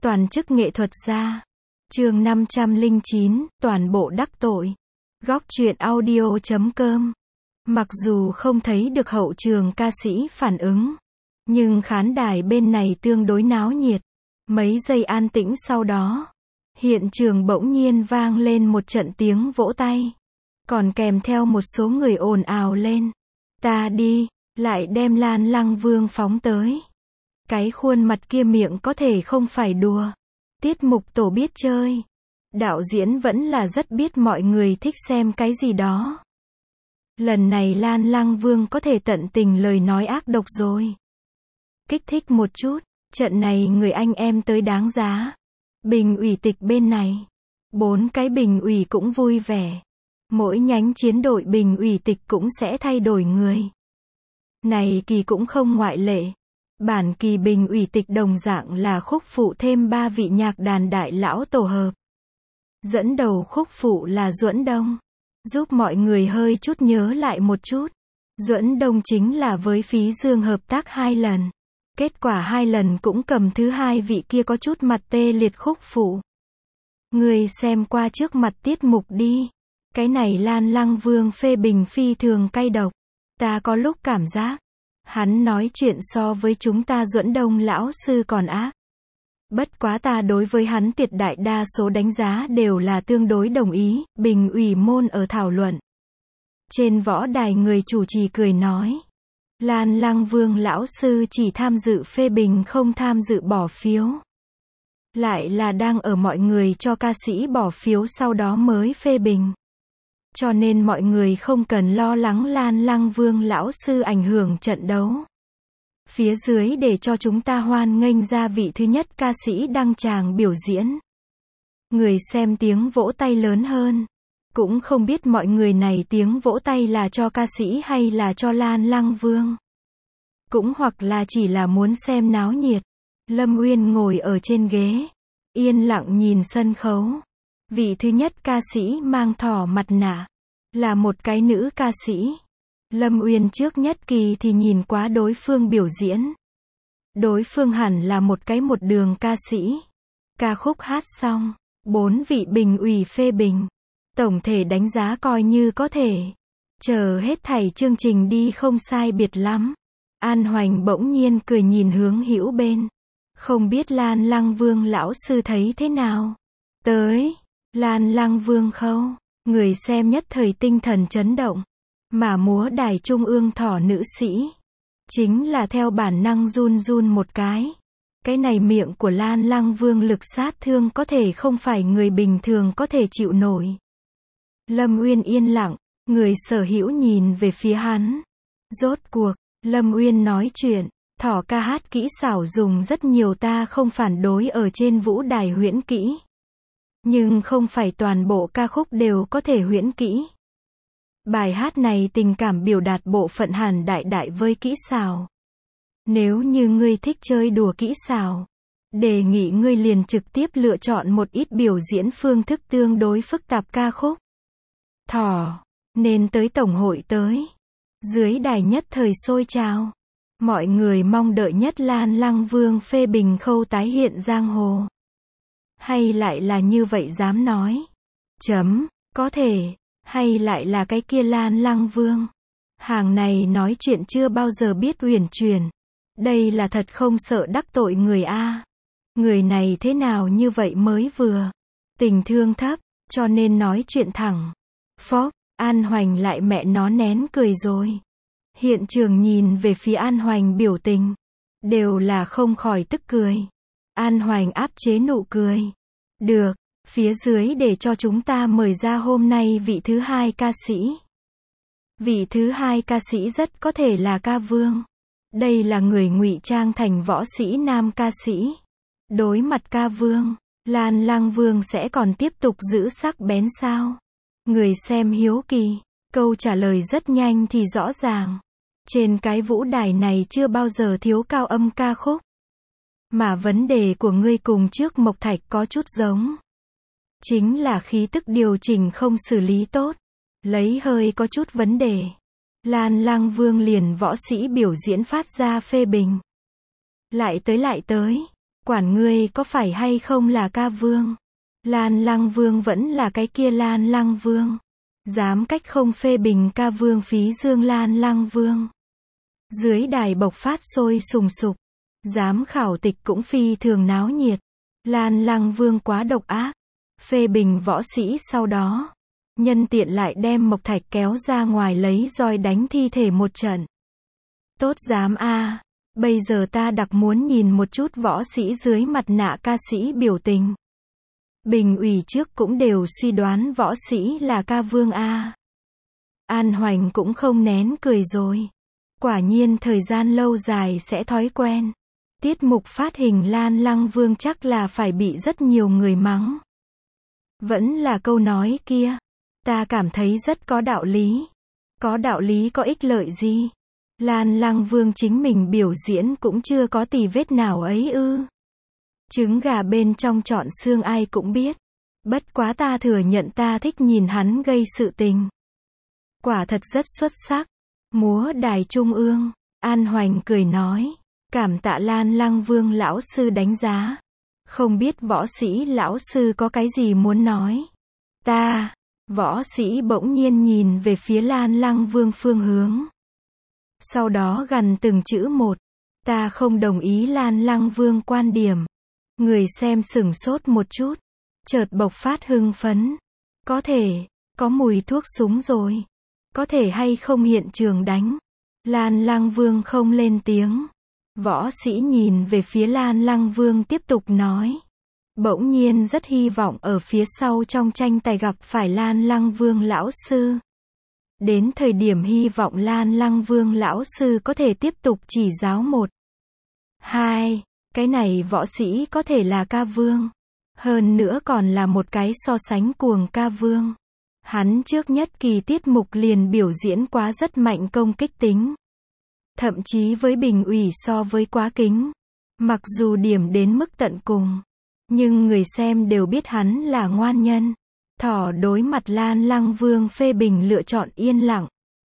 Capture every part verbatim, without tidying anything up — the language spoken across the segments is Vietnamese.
Toàn chức nghệ thuật gia. Chương năm trăm lẻ chín, toàn bộ đắc tội. Góc truyện audio chấm com. Mặc dù không thấy được hậu trường ca sĩ phản ứng, nhưng khán đài bên này tương đối náo nhiệt. Mấy giây an tĩnh sau đó, hiện trường bỗng nhiên vang lên một trận tiếng vỗ tay, còn kèm theo một số người ồn ào lên. Ta đi, lại đem Lan Lăng Vương phóng tới. Cái khuôn mặt kia miệng có thể không phải đùa. Tiết mục tổ biết chơi. Đạo diễn vẫn là rất biết mọi người thích xem cái gì đó. Lần này Lan Lăng Vương có thể tận tình lời nói ác độc rồi. Kích thích một chút, trận này người anh em tới đáng giá. Bình ủy tịch bên này, bốn cái bình ủy cũng vui vẻ. Mỗi nhánh chiến đội bình ủy tịch cũng sẽ thay đổi người. Này kỳ cũng không ngoại lệ. Bản kỳ bình ủy tịch đồng dạng là khúc phụ thêm ba vị nhạc đàn đại lão tổ hợp. Dẫn đầu khúc phụ là Duẫn Đông. Giúp mọi người hơi chút nhớ lại một chút. Duẫn Đông chính là với Phí Dương hợp tác hai lần. Kết quả hai lần cũng cầm thứ hai vị kia có chút mặt tê liệt khúc phụ. Người xem qua trước mặt tiết mục đi. Cái này Lan Lăng Vương phê bình phi thường cay độc. Ta có lúc cảm giác hắn nói chuyện so với chúng ta Duẫn Đông lão sư còn ác. Bất quá ta đối với hắn tuyệt đại đa số đánh giá đều là tương đối đồng ý. Bình ủy môn ở thảo luận. Trên võ đài người chủ trì cười nói. Lan Lăng Vương lão sư chỉ tham dự phê bình không tham dự bỏ phiếu. Lại là đang ở mọi người cho ca sĩ bỏ phiếu sau đó mới phê bình. Cho nên mọi người không cần lo lắng Lan Lăng Vương lão sư ảnh hưởng trận đấu. Phía dưới để cho chúng ta hoan nghênh ra vị thứ nhất ca sĩ đăng tràng biểu diễn. Người xem tiếng vỗ tay lớn hơn. Cũng không biết mọi người này tiếng vỗ tay là cho ca sĩ hay là cho Lan Lăng Vương. Cũng hoặc là chỉ là muốn xem náo nhiệt. Lâm Uyên ngồi ở trên ghế, yên lặng nhìn sân khấu. Vị thứ nhất ca sĩ mang thỏ mặt nạ, là một cái nữ ca sĩ. Lâm Uyên trước nhất kỳ thì nhìn quá đối phương biểu diễn. Đối phương hẳn là một cái một đường ca sĩ. Ca khúc hát xong, bốn vị bình ủy phê bình. Tổng thể đánh giá coi như có thể. Chờ hết thảy chương trình đi không sai biệt lắm. An Hoành bỗng nhiên cười nhìn hướng Hữu bên. Không biết Lan Lăng Vương lão sư thấy thế nào? Tới, Lan Lăng Vương khâu. Người xem nhất thời tinh thần chấn động. Mà múa đài trung ương thỏ nữ sĩ. Chính là theo bản năng run run một cái. Cái này miệng của Lan Lăng Vương lực sát thương có thể không phải người bình thường có thể chịu nổi. Lâm Uyên yên lặng, người sở hữu nhìn về phía hắn. Rốt cuộc, Lâm Uyên nói chuyện, thỏ ca hát kỹ xảo dùng rất nhiều ta không phản đối ở trên vũ đài huyễn kỹ. Nhưng không phải toàn bộ ca khúc đều có thể huyễn kỹ. Bài hát này tình cảm biểu đạt bộ phận hẳn đại đại với kỹ xảo. Nếu như ngươi thích chơi đùa kỹ xảo, đề nghị ngươi liền trực tiếp lựa chọn một ít biểu diễn phương thức tương đối phức tạp ca khúc. Thỏ, nên tới tổng hội tới. Dưới đài nhất thời sôi trào. Mọi người mong đợi nhất Lan Lăng Vương phê bình khâu tái hiện giang hồ. Hay lại là như vậy dám nói. Chấm, có thể. Hay lại là cái kia Lan Lăng Vương. Hàng này nói chuyện chưa bao giờ biết uyển chuyển. Đây là thật không sợ đắc tội người a. Người này thế nào như vậy mới vừa. Tình thương thấp, cho nên nói chuyện thẳng. Phốc, An Hoành lại mẹ nó nén cười rồi. Hiện trường nhìn về phía An Hoành biểu tình. Đều là không khỏi tức cười. An Hoành áp chế nụ cười. Được, phía dưới để cho chúng ta mời ra hôm nay vị thứ hai ca sĩ. Vị thứ hai ca sĩ rất có thể là ca vương. Đây là người ngụy trang thành võ sĩ nam ca sĩ. Đối mặt ca vương, Lan Lăng Vương sẽ còn tiếp tục giữ sắc bén sao? Người xem hiếu kỳ, câu trả lời rất nhanh thì rõ ràng. Trên cái vũ đài này chưa bao giờ thiếu cao âm ca khúc. Mà vấn đề của ngươi cùng trước Mộc Thạch có chút giống. Chính là khí tức điều chỉnh không xử lý tốt. Lấy hơi có chút vấn đề. Lan Lăng Vương liền võ sĩ biểu diễn phát ra phê bình. Lại tới lại tới. Quản ngươi có phải hay không là ca vương? Lan Lăng Vương vẫn là cái kia Lan Lăng Vương. Dám cách không phê bình ca vương phí dương Lan Lăng Vương. Dưới đài bộc phát sôi sùng sục. Giám khảo tịch cũng phi thường náo nhiệt. Lan Lăng Vương quá độc ác. Phê bình võ sĩ sau đó. Nhân tiện lại đem Mộc Thạch kéo ra ngoài lấy roi đánh thi thể một trận. Tốt dám a, bây giờ ta đặc muốn nhìn một chút võ sĩ dưới mặt nạ ca sĩ biểu tình. Bình ủy trước cũng đều suy đoán võ sĩ là ca vương a. An Hoành cũng không nén cười rồi. Quả nhiên thời gian lâu dài sẽ thói quen. Tiết mục phát hình Lan Lăng Vương chắc là phải bị rất nhiều người mắng. Vẫn là câu nói kia. Ta cảm thấy rất có đạo lý. Có đạo lý có ích lợi gì? Lan Lăng Vương chính mình biểu diễn cũng chưa có tì vết nào ấy ư. Trứng gà bên trong trọn xương ai cũng biết. Bất quá ta thừa nhận ta thích nhìn hắn gây sự tình. Quả thật rất xuất sắc. Múa đài trung ương. An Hoành cười nói. Cảm tạ Lan Lăng Vương lão sư đánh giá. Không biết võ sĩ lão sư có cái gì muốn nói. Ta. Võ sĩ bỗng nhiên nhìn về phía Lan Lăng Vương phương hướng. Sau đó gằn từng chữ một. Ta không đồng ý Lan Lăng Vương quan điểm. Người xem sửng sốt một chút. Chợt bộc phát hưng phấn. Có thể, có mùi thuốc súng rồi. Có thể hay không hiện trường đánh. Lan Lăng Vương không lên tiếng. Võ sĩ nhìn về phía Lan Lăng Vương tiếp tục nói. Bỗng nhiên rất hy vọng ở phía sau trong tranh tài gặp phải Lan Lăng Vương lão sư. Đến thời điểm hy vọng Lan Lăng Vương lão sư có thể tiếp tục chỉ giáo một. Hai, cái này võ sĩ có thể là ca vương. Hơn nữa còn là một cái so sánh cuồng ca vương. Hắn trước nhất kỳ tiết mục liền biểu diễn quá rất mạnh công kích tính. Thậm chí với bình ủy so với quá kính. Mặc dù điểm đến mức tận cùng. Nhưng người xem đều biết hắn là ngoan nhân. Thỏ đối mặt Lan Lăng Vương phê bình lựa chọn yên lặng.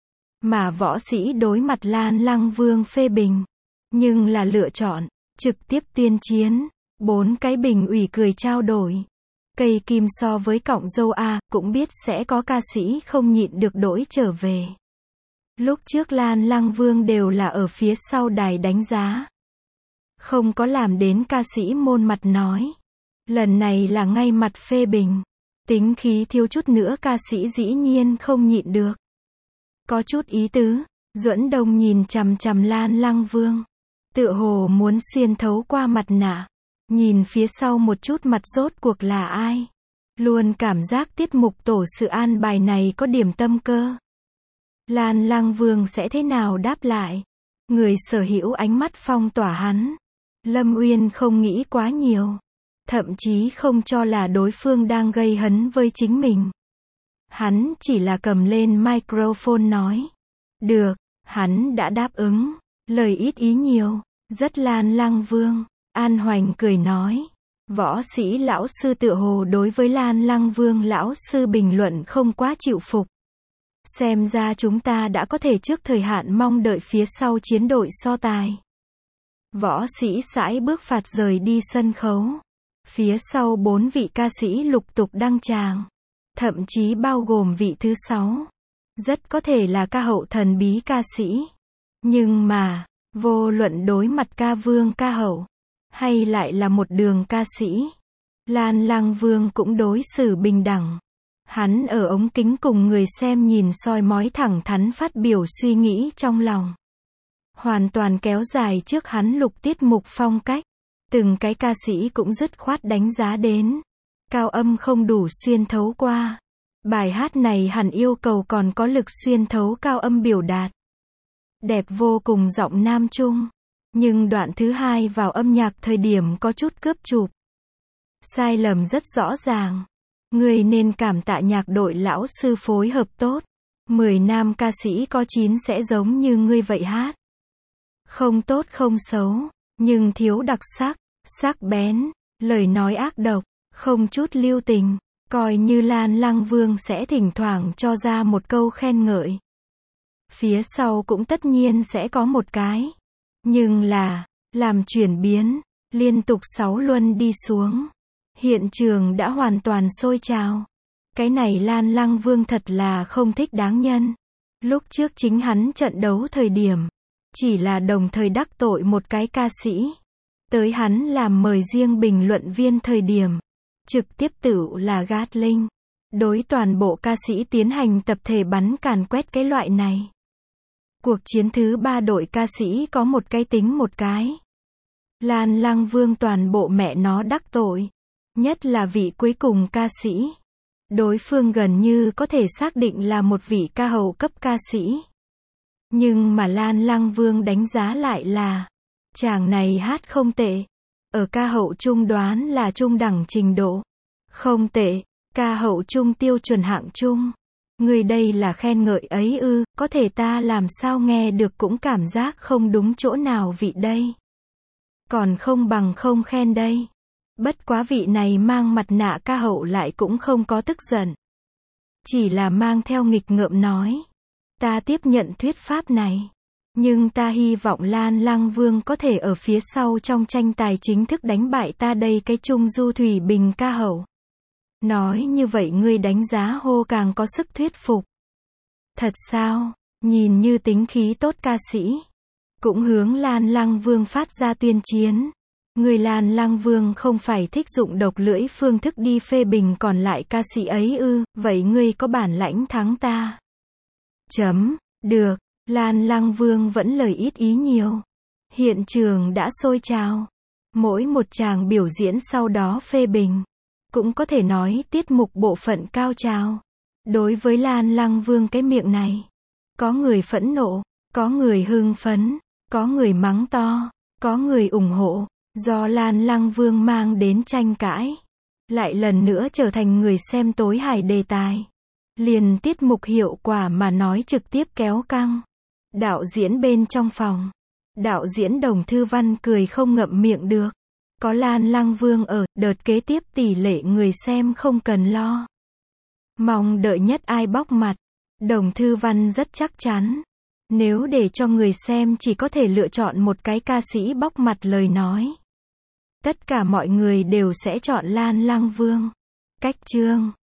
Mà võ sĩ đối mặt Lan Lăng Vương phê bình. Nhưng là lựa chọn, trực tiếp tuyên chiến. Bốn cái bình ủy cười trao đổi. Cây kim so với cọng dâu A, cũng biết sẽ có ca sĩ không nhịn được đổi trở về. Lúc trước Lan Lăng Vương đều là ở phía sau đài đánh giá. Không có làm đến ca sĩ môn mặt nói. Lần này là ngay mặt phê bình. Tính khí thiếu chút nữa ca sĩ dĩ nhiên không nhịn được. Có chút ý tứ. Duẫn Đông nhìn chằm chằm Lan Lăng Vương. Tựa hồ muốn xuyên thấu qua mặt nạ. Nhìn phía sau một chút mặt rốt cuộc là ai. Luôn cảm giác tiết mục tổ sự an bài này có điểm tâm cơ. Lan Lăng Vương sẽ thế nào đáp lại? Người sở hữu ánh mắt phong tỏa hắn. Lâm Uyên không nghĩ quá nhiều. Thậm chí không cho là đối phương đang gây hấn với chính mình. Hắn chỉ là cầm lên microphone nói. Được, hắn đã đáp ứng. Lời ít ý nhiều. Rất Lan Lăng Vương. An Hoành cười nói. Võ sĩ lão sư tựa hồ đối với Lan Lăng Vương lão sư bình luận không quá chịu phục. Xem ra chúng ta đã có thể trước thời hạn mong đợi phía sau chiến đội so tài. Võ sĩ sải bước phạt rời đi sân khấu. Phía sau bốn vị ca sĩ lục tục đăng tràng. Thậm chí bao gồm vị thứ sáu. Rất có thể là ca hậu thần bí ca sĩ. Nhưng mà, vô luận đối mặt ca vương ca hậu. Hay lại là một đường ca sĩ. Lan Lăng Vương cũng đối xử bình đẳng. Hắn ở ống kính cùng người xem nhìn soi mói thẳng thắn phát biểu suy nghĩ trong lòng. Hoàn toàn kéo dài trước hắn lục tiết mục phong cách. Từng cái ca sĩ cũng dứt khoát đánh giá đến. Cao âm không đủ xuyên thấu qua. Bài hát này hẳn yêu cầu còn có lực xuyên thấu cao âm biểu đạt. Đẹp vô cùng giọng nam trung. Nhưng đoạn thứ hai vào âm nhạc thời điểm có chút cướp chụp. Sai lầm rất rõ ràng. Người nên cảm tạ nhạc đội lão sư phối hợp tốt. Mười nam ca sĩ có chín sẽ giống như ngươi vậy hát. Không tốt không xấu, nhưng thiếu đặc sắc, sắc bén, lời nói ác độc, không chút lưu tình. Coi như Lan Lăng Vương sẽ thỉnh thoảng cho ra một câu khen ngợi. Phía sau cũng tất nhiên sẽ có một cái. Nhưng là, làm chuyển biến, Liên tục sáu luân đi xuống. Hiện trường đã hoàn toàn sôi trào. Cái này Lan Lăng Vương thật là không thích đáng nhân. Lúc trước chính hắn trận đấu thời điểm, chỉ là đồng thời đắc tội một cái ca sĩ. Tới hắn làm mời riêng bình luận viên thời điểm, trực tiếp tựu là Gatling. Đối toàn bộ ca sĩ tiến hành tập thể bắn càn quét cái loại này. Cuộc chiến thứ ba đội ca sĩ có một cái tính một cái. Lan Lăng Vương toàn bộ mẹ nó đắc tội. Nhất là vị cuối cùng ca sĩ. Đối phương gần như có thể xác định là một vị ca hậu cấp ca sĩ. Nhưng mà Lan Lăng Vương đánh giá lại là, chàng này hát không tệ. Ở ca hậu trung đoán là trung đẳng trình độ. Không tệ, ca hậu trung tiêu chuẩn hạng trung. Người đây là khen ngợi ấy ư, có thể ta làm sao nghe được cũng cảm giác không đúng chỗ nào vị đây. Còn không bằng không khen đây. Bất quá vị này mang mặt nạ ca hậu lại cũng không có tức giận. Chỉ là mang theo nghịch ngợm nói. Ta tiếp nhận thuyết pháp này. Nhưng ta hy vọng Lan Lăng Vương có thể ở phía sau trong tranh tài chính thức đánh bại ta đây cái Trung Du Thủy Bình ca hậu. Nói như vậy ngươi đánh giá hô càng có sức thuyết phục. Thật sao? Nhìn như tính khí tốt ca sĩ. Cũng hướng Lan Lăng Vương phát ra tuyên chiến. Người Lan Lăng Vương không phải thích dụng độc lưỡi phương thức đi phê bình còn lại ca sĩ ấy ư, vậy ngươi có bản lãnh thắng ta. Chấm, được, Lan Lăng Vương vẫn lời ít ý nhiều. Hiện trường đã sôi trào. Mỗi một chàng biểu diễn sau đó phê bình. Cũng có thể nói tiết mục bộ phận cao trào. Đối với Lan Lăng Vương cái miệng này. Có người phẫn nộ, có người hưng phấn, có người mắng to, có người ủng hộ. Do Lan Lăng Vương mang đến tranh cãi. Lại lần nữa trở thành người xem tối hài đề tài. Liền tiết mục hiệu quả mà nói trực tiếp kéo căng. Đạo diễn bên trong phòng. Đạo diễn Đồng Thư Văn cười không ngậm miệng được. Có Lan Lăng Vương ở, đợt kế tiếp tỷ lệ người xem không cần lo. Mong đợi nhất ai bóc mặt. Đồng Thư Văn rất chắc chắn. Nếu để cho người xem chỉ có thể lựa chọn một cái ca sĩ bóc mặt lời nói. Tất cả mọi người đều sẽ chọn Lan Lăng Vương. Cách chương